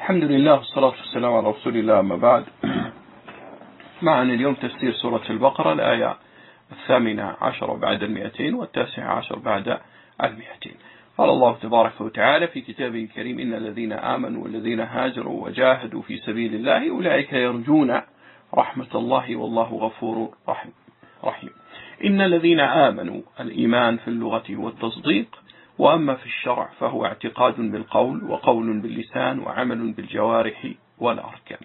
الحمد لله والصلاة والسلام على رسول الله، أما بعد. معنا اليوم تفسير سورة البقرة، الآية 18 بعد 200 و19 بعد 200. قال الله تبارك وتعالى في كتابه الكريم: إن الذين آمنوا والذين هاجروا وجاهدوا في سبيل الله أولئك يرجون رحمة الله والله غفور رحيم. إن الذين آمنوا، الإيمان في اللغة والتصديق، وأما في الشرع فهو اعتقاد بالقول وقول باللسان وعمل بالجوارح والأركان،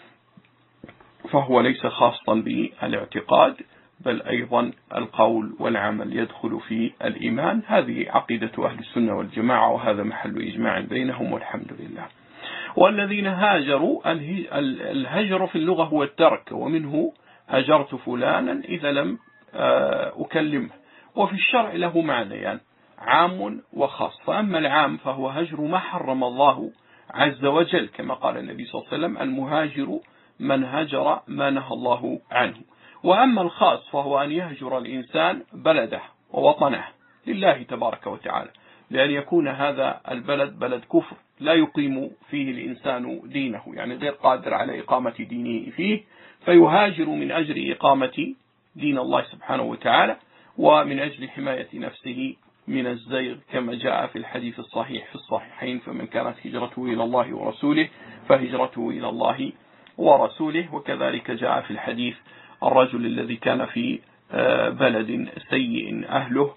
فهو ليس خاصا بالاعتقاد بل أيضا القول والعمل يدخل في الإيمان. هذه عقيدة أهل السنة والجماعة، وهذا محل إجماع بينهم والحمد لله. والذين هاجروا، الهجر في اللغة هو الترك، ومنه هجرت فلانا إذا لم أكلمه. وفي الشرع له معنيان: عام وخاص. فأما العام فهو هجر ما حرم الله عز وجل، كما قال النبي صلى الله عليه وسلم: المهاجر من هجر ما نهى الله عنه. وأما الخاص فهو أن يهجر الإنسان بلده ووطنه لله تبارك وتعالى، لأن يكون هذا البلد بلد كفر لا يقيم فيه الإنسان دينه، يعني غير قادر على إقامة دينه فيه، فيهاجر من أجل إقامة دين الله سبحانه وتعالى، ومن أجل حماية نفسه من الزيغ، كما جاء في الحديث الصحيح في الصحيحين: فمن كانت هجرته إلى الله ورسوله فهجرته إلى الله ورسوله. وكذلك جاء في الحديث: الرجل الذي كان في بلد سيء أهله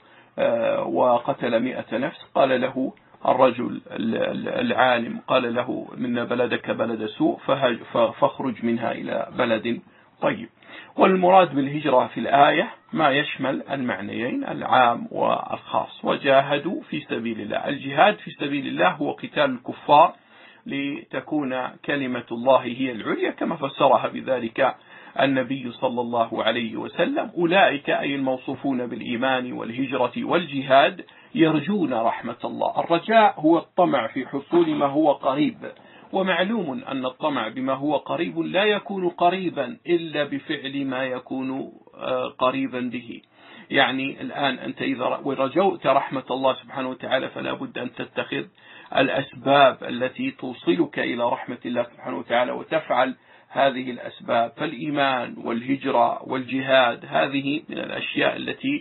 وقتل 100 نفس، قال له الرجل العالم، قال له: من بلدك بلد سوء فاخرج منها إلى بلد طيب. والمراد بالهجرة في الآية ما يشمل المعنيين العام والخاص. وجاهدوا في سبيل الله، الجهاد في سبيل الله هو قتال الكفار لتكون كلمة الله هي العليا، كما فسرها بذلك النبي صلى الله عليه وسلم. أولئك أي الموصوفون بالإيمان والهجرة والجهاد يرجون رحمة الله. الرجاء هو الطمع في حصول ما هو قريب، ومعلوم أن الطمع بما هو قريب لا يكون قريبا إلا بفعل ما يكون قريبا به. يعني الآن أنت إذا رجوت رحمة الله سبحانه وتعالى فلا بد أن تتخذ الأسباب التي توصلك إلى رحمة الله سبحانه وتعالى وتفعل هذه الأسباب. فالإيمان والهجرة والجهاد هذه من الأشياء التي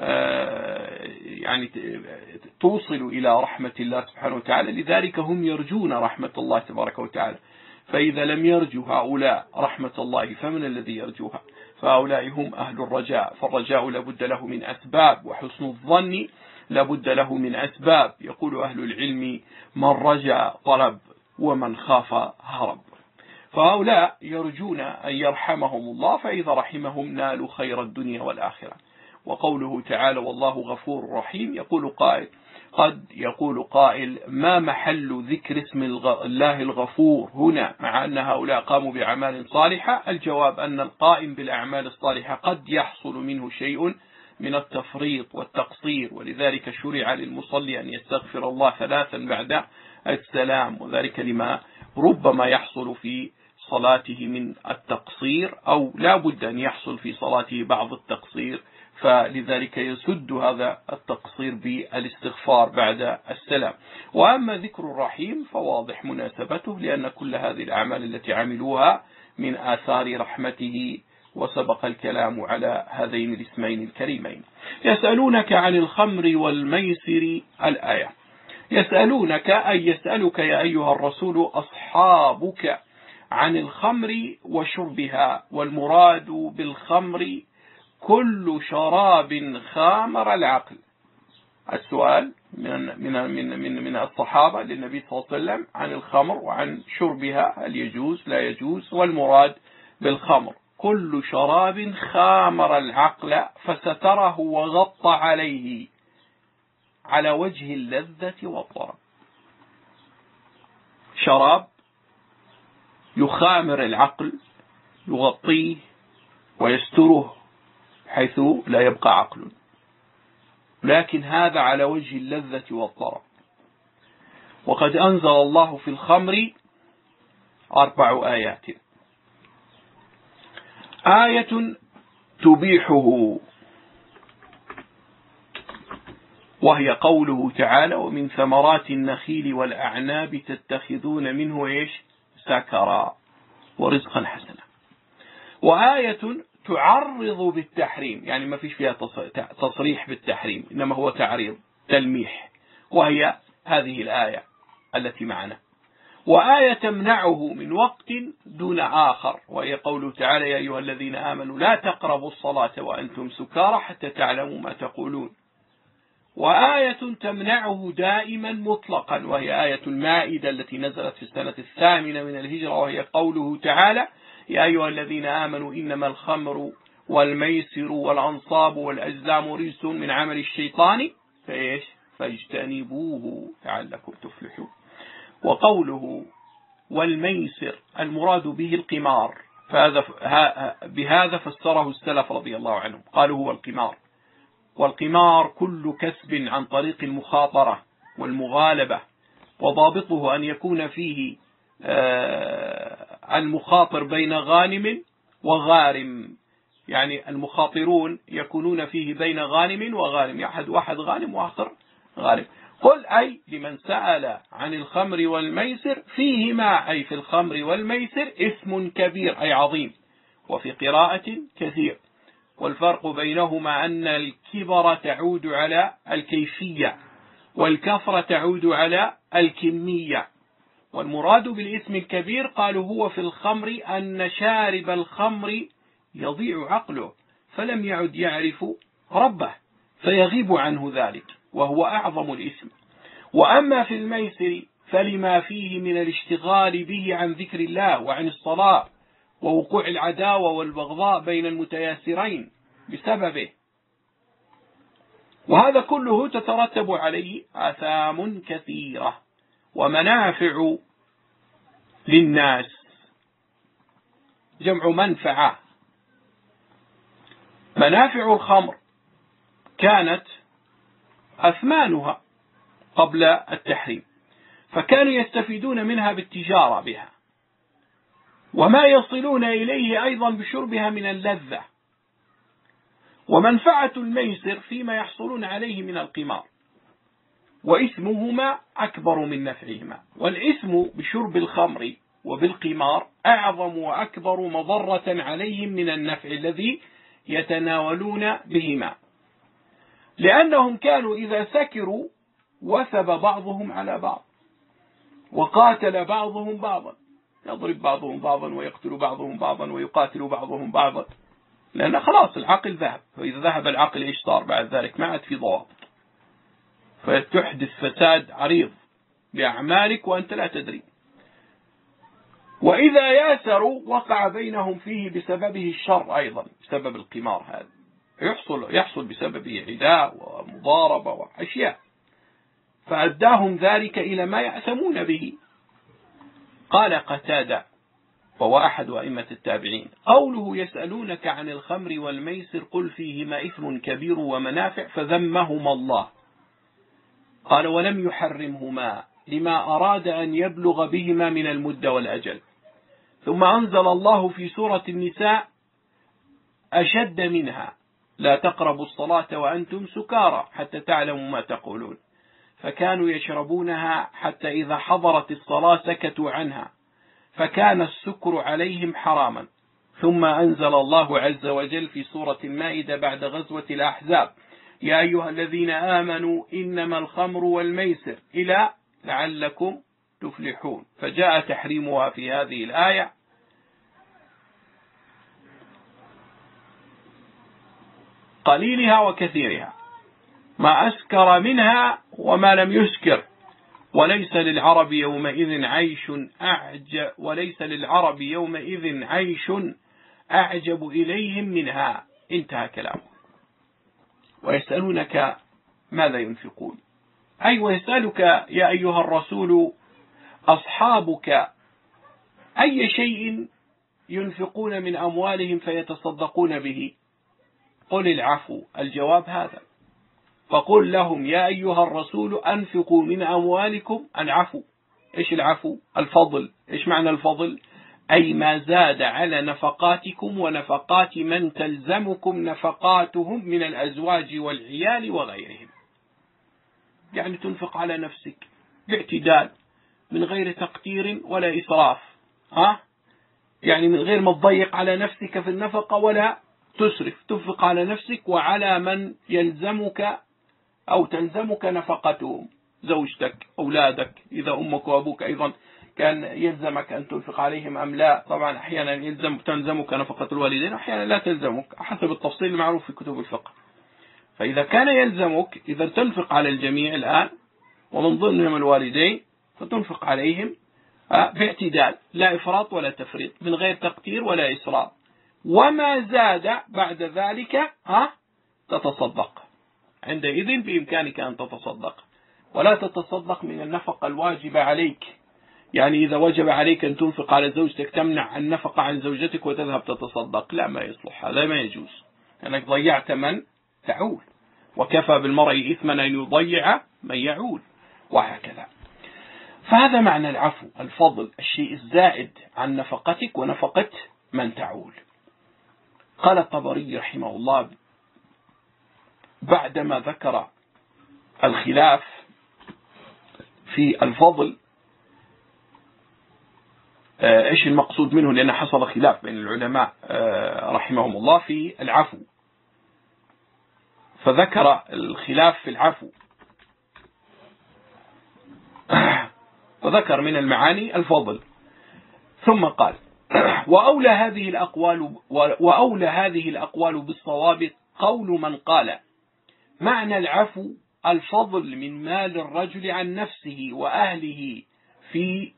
يعني توصل إلى رحمة الله سبحانه وتعالى، لذلك هم يرجون رحمة الله تبارك وتعالى. فإذا لم يرجو هؤلاء رحمة الله فمن الذي يرجوها؟ فهؤلاء هم أهل الرجاء. فالرجاء لابد له من أسباب، وحسن الظن لابد له من أسباب. يقول أهل العلم: من رجا طلب ومن خاف هرب. فهؤلاء يرجون أن يرحمهم الله، فإذا رحمهم نالوا خير الدنيا والآخرة. وقوله تعالى: والله غفور رحيم، قد يقول قائل: ما محل ذكر اسم الله الغفور هنا مع أن هؤلاء قاموا بأعمال صالحة؟ الجواب أن القائم بالأعمال الصالحة قد يحصل منه شيء من التفريط والتقصير، ولذلك شرع للمصلي أن يستغفر الله 3 بعد السلام، وذلك لما ربما يحصل في صلاته من التقصير، أو لا بد أن يحصل في صلاته بعض التقصير، فلذلك يسد هذا التقصير بالاستغفار بعد السلام. وأما ذكر الرحيم فواضح مناسبته، لأن كل هذه الأعمال التي عملوها من آثار رحمته، وسبق الكلام على هذين الاسمين الكريمين. يسألونك عن الخمر والميسر، الآية. يسألونك أي يسألك يا أيها الرسول أصحابك عن الخمر وشربها، والمراد بالخمر كل شراب خامر العقل. السؤال من الصحابة للنبي صلى الله عليه وسلم عن الخمر وعن شربها، هل يجوز لا يجوز؟ والمراد بالخمر كل شراب خامر العقل فستره وغطى عليه على وجه اللذة والطرب. شراب يخامر العقل، يغطيه ويستره حيث لا يبقى عقل، لكن هذا على وجه اللذة والطرب. وقد أنزل الله في الخمر 4 آيات: آية تبيحه، وهي قوله تعالى: ومن ثمرات النخيل والأعناب تتخذون منه سكرا ورزقا حسنا. وآية تعرض بالتحريم، يعني ما فيش فيها تصريح بالتحريم، إنما هو تعريض تلميح، وهي هذه الآية التي معنا. وآية تمنعه من وقت دون آخر، وهي قوله تعالى: يا أيها الذين آمنوا لا تقربوا الصلاة وأنتم سكارى حتى تعلموا ما تقولون. وآية تمنعه دائما مطلقا، وهي آية المائدة التي نزلت في السنة 8 من الهجرة، وهي قوله تعالى: يا أيها الذين آمنوا إنما الخمر والميسر والأنصاب والأزلام رجس من عمل الشيطان فاجتنبوه لعلكم تفلحون. وقوله والميسر المراد به القمار، بهذا فسره السلف رضي الله عنهم، قالوا هو القمار. والقمار كل كسب عن طريق المخاطرة والمغالبة، وضابطه أن يكون فيه المخاطر بين غانم وغارم، يعني المخاطرون يكونون فيه بين غانم وغارم، واحد غانم وآخر غارم. قل أي لمن سأل عن الخمر والميسر فيهما، أي في الخمر والميسر، إثم كبير أي عظيم، وفي قراءة كثير. والفرق بينهما أن الكبر تعود على الكيفية، والكثرة تعود على الكمية. والمراد بالإثم الكبير قالوا هو في الخمر أن شارب الخمر يضيع عقله فلم يعد يعرف ربه فيغيب عنه ذلك، وهو أعظم الإثم. وأما في الميسر فلما فيه من الاشتغال به عن ذكر الله وعن الصلاة، ووقوع العداوة والبغضاء بين المتياسرين بسببه، وهذا كله تترتب عليه آثام كثيرة ومنافع للناس، جمع منفعة. منافع الخمر كانت أثمانها قبل التحريم، فكانوا يستفيدون منها بالتجارة بها، وما يصلون إليه أيضا بشربها من اللذة. ومنفعة الميسر فيما يحصلون عليه من القمار، وإثمهما أكبر من نفعهما. والإثم بشرب الخمر وبالقمار أعظم وأكبر مضرة عليهم من النفع الذي يتناولون بهما، لأنهم كانوا إذا سكروا وثب بعضهم على بعض، وقاتل بعضهم بعضا، يضرب بعضهم بعضا ويقتل بعضهم بعضا ويقاتل بعضهم بعضا، لأن خلاص العقل ذهب. فإذا ذهب العقل إيش صار بعد ذلك؟ ما عاد في ضوابط، فتحدث فساد عريض بأعمالك وأنت لا تدري. وإذا ياسروا وقع بينهم فيه بسببه الشر أيضا، بسبب القمار هذا يحصل بسببه عداء ومضاربة وأشياء، فأداهم ذلك إلى ما يأثمون به. قال قتادة وهو أحد أئمة التابعين: قوله يسألونك عن الخمر والميسر قل فيهما إثم كبير ومنافع، فذمهما الله. قال: ولم يحرمهما لما أراد أن يبلغ بهما من المدة والأجل. ثم أنزل الله في سورة النساء أشد منها: لا تقربوا الصلاة وأنتم سكارى حتى تعلموا ما تقولون. فكانوا يشربونها حتى إذا حضرت الصلاة سكتوا عنها، فكان السكر عليهم حراما. ثم أنزل الله عز وجل في سورة المائدة بعد غزوة الأحزاب: يا أيها الذين آمنوا إنما الخمر والميسر إلى لعلكم تفلحون، فجاء تحريمها في هذه الآية. قليلها وكثيرها، ما أسكر منها وما لم يسكر، وليس للعرب يومئذ عيش أعجب إليهم منها. انتهى كلامه. ويسألونك ماذا ينفقون، أي ويسألك يا أيها الرسول أصحابك أي شيء ينفقون من أموالهم فيتصدقون به، قل العفو. الجواب هذا، فقل لهم يا أيها الرسول أنفقوا من أموالكم العفو. إيش العفو؟ الفضل. إيش معنى الفضل؟ أي ما زاد على نفقاتكم ونفقات من تلزمكم نفقاتهم من الأزواج والعيال وغيرهم، يعني تنفق على نفسك باعتدال من غير تقتير ولا إسراف، يعني من غير ما تضيق على نفسك في النفقة ولا تسرف، تنفق على نفسك وعلى من يلزمك أو تلزمك نفقتهم، زوجتك، أولادك، إذا أمك وأبوك أيضا كان يلزمك أن تنفق عليهم أم لا. طبعا أحيانا تلزمك نفقة الوالدين، أحيانا لا تلزمك حسب التفصيل المعروف في كتب الفقه. فإذا كان يلزمك إذا تنفق على الجميع الآن، ومن ضمنهم الوالدين، فتنفق عليهم باعتدال، لا إفراط ولا تفريط، من غير تقتير ولا إسراف. وما زاد بعد ذلك تتصدق، عندئذ بإمكانك أن تتصدق، ولا تتصدق من النفقة الواجبة عليك. يعني إذا وجب عليك أن تنفق على زوجتك تمنع النفقة عن زوجتك وتذهب تتصدق، لا، ما يصلح، هذا ما يجوز، لأنك ضيعت من تعول، وكفى بالمرء إثما أن يضيع من يعول، وهكذا. فهذا معنى العفو، الفضل، الشيء الزائد عن نفقتك ونفقة من تعول. قال الطبري رحمه الله بعدما ذكر الخلاف في الفضل، ايش المقصود منه، لأن حصل خلاف بين العلماء رحمهم الله في العفو، فذكر الخلاف في العفو، وذكر من المعاني الفضل، ثم قال: وأولى هذه الأقوال بالصواب قول من قال معنى العفو الفضل من مال الرجل عن نفسه وأهله في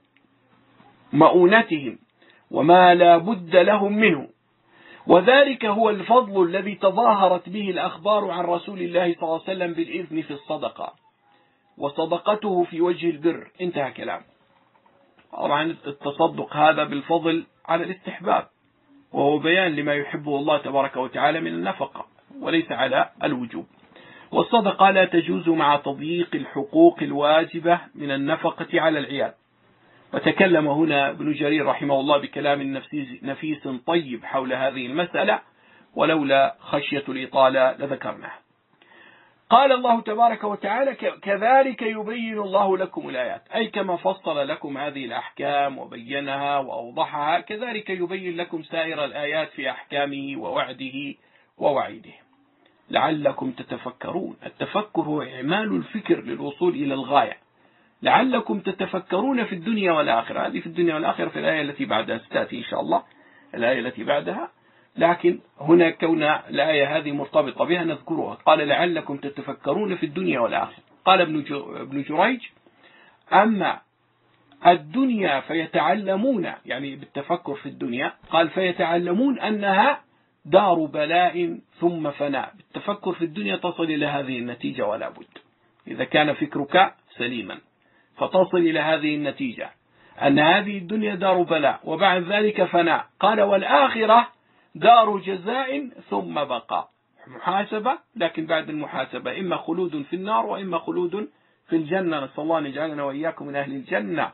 مؤونتهم وما لا بد لهم منه، وذلك هو الفضل الذي تظاهرت به الأخبار عن رسول الله صلى الله عليه وسلم بالإذن في الصدقة وصدقته في وجه البر. انتهى كلامه. طبعا التصدق هذا بالفضل على الاستحباب، وهو بيان لما يحبه الله تبارك وتعالى من النفقة، وليس على الوجوب. والصدقة لا تجوز مع تضييق الحقوق الواجبة من النفقة على العيال. وتكلم هنا ابن جرير رحمه الله بكلام نفيس طيب حول هذه المسألة، ولولا خشية الإطالة لذكرناه. قال الله تبارك وتعالى: كذلك يبين الله لكم الآيات، أي كما فصل لكم هذه الأحكام وبينها وأوضحها، كذلك يبين لكم سائر الآيات في أحكامه ووعده ووعيده لعلكم تتفكرون. التفكر هو إعمال الفكر للوصول إلى الغاية. لعلكم تتفكرون في الدنيا والآخرة، هذه في الدنيا والآخرة في الآية التي بعدها ستأتي إن شاء الله، الآية التي بعدها، لكن هنا كون الآية هذه مرتبطة بها نذكرها. قال: لعلكم تتفكرون في الدنيا والآخرة. قال ابن جريج: أما الدنيا فيتعلمون، يعني بالتفكر في الدنيا، قال فيتعلمون أنها دار بلاء ثم فناء. بالتفكر في الدنيا تصل إلى هذه النتيجة ولا بد، إذا كان فكرك سليما فتصل إلى هذه النتيجة، أن هذه الدنيا دار بلاء وبعد ذلك فناء. قال: والآخرة دار جزاء ثم بقاء، محاسبة، لكن بعد المحاسبة إما خلود في النار وإما خلود في الجنة، نسأل الله أن يجعلنا وإياكم من أهل الجنة.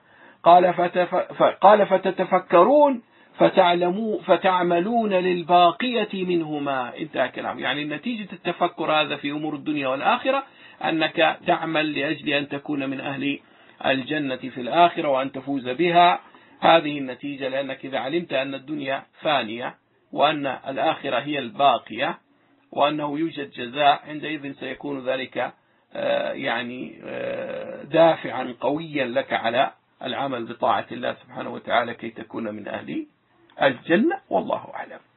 قال فتتفكرون فتعملون للباقية منهما. انتهى كلام. يعني نتيجة التفكر هذا في أمور الدنيا والآخرة أنك تعمل لأجل أن تكون من أهل الجنة في الآخرة وأن تفوز بها. هذه النتيجة، لأنك إذا علمت أن الدنيا فانية وأن الآخرة هي الباقية وأنه يوجد جزاء، عندئذ سيكون ذلك يعني دافعا قويا لك على العمل بطاعة الله سبحانه وتعالى كي تكون من أهل الجنة، والله أعلم.